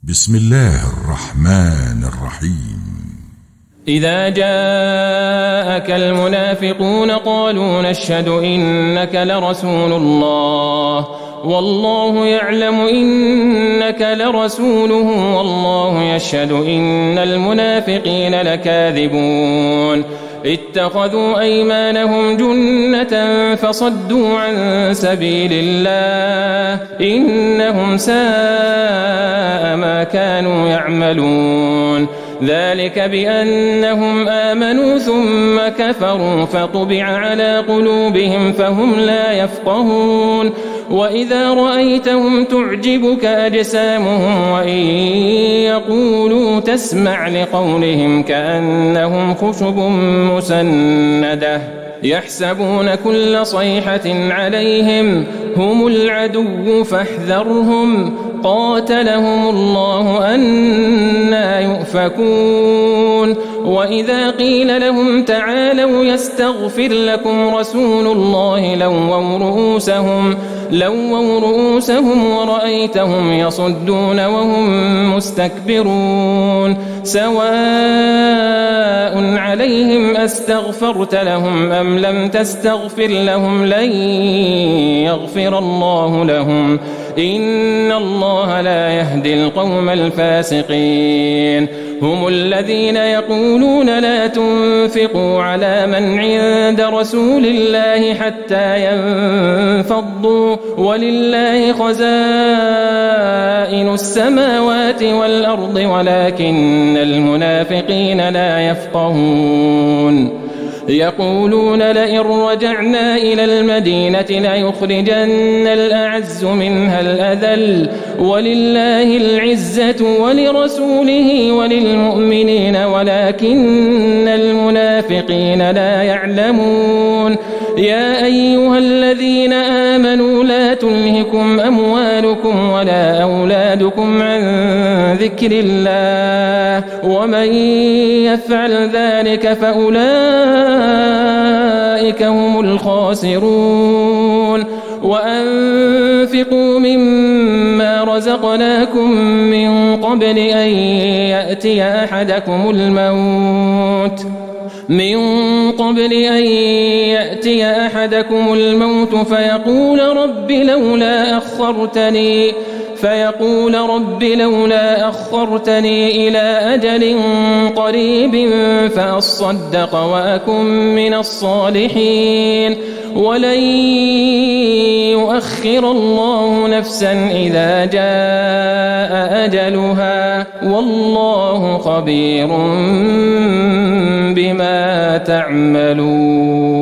بسم الله الرحمن الرحيم. إذا جاءك المنافقون قالوا نشهد إنك لرسول الله والله يعلم إنك لرسوله والله يشهد إن المنافقين لكاذبون اتخذوا أيمانهم جنة فصدوا عن سبيل الله إنهم ساء ما كانوا يعملون ذلك بأنهم آمنوا ثم كفروا فطبع على قلوبهم فهم لا يفقهون وإذا رأيتهم تعجبك أجسامهم وإن يقولوا تسمع لقولهم كأنهم خشب مسندة يحسبون كل صيحة عليهم هم العدو فاحذرهم قاتلهم الله أنى يؤفكون وإذا قيل لهم تعالوا يستغفر لكم رسول الله لووا رؤوسهم ورأيتهم يصدون وهم مستكبرون سواء عليهم أستغفرت لهم أم لم تستغفر لهم لن يغفر الله لهم إن الله لا يهدي القوم الفاسقين هم الذين يقولون لا تنفقوا على من عند رسول الله حتى ينفضوا ولله خزائن السماوات والأرض ولكن المنافقين لا يفقهون يقولون لئن رجعنا إلى المدينة ليخرجن الأعز منها الأذل ولله العزة ولرسوله وللمؤمنين ولكن المنافقين لا يعلمون يا أيها الذين آمنوا لا تلهكم أموالكم ولا أولادكم عن ذكر الله ومن يفعل ذلك فأولئك هم الخاسرون وأنفقوا مما رزقناكم من قبل أن يأتي أحدكم الموت فيقول رب لولا أخرتني إلى أجل قريب فأصدق وأكن من الصالحين ولن يؤخر الله نفسا إذا جاء أجلها والله خبير بما تعملون.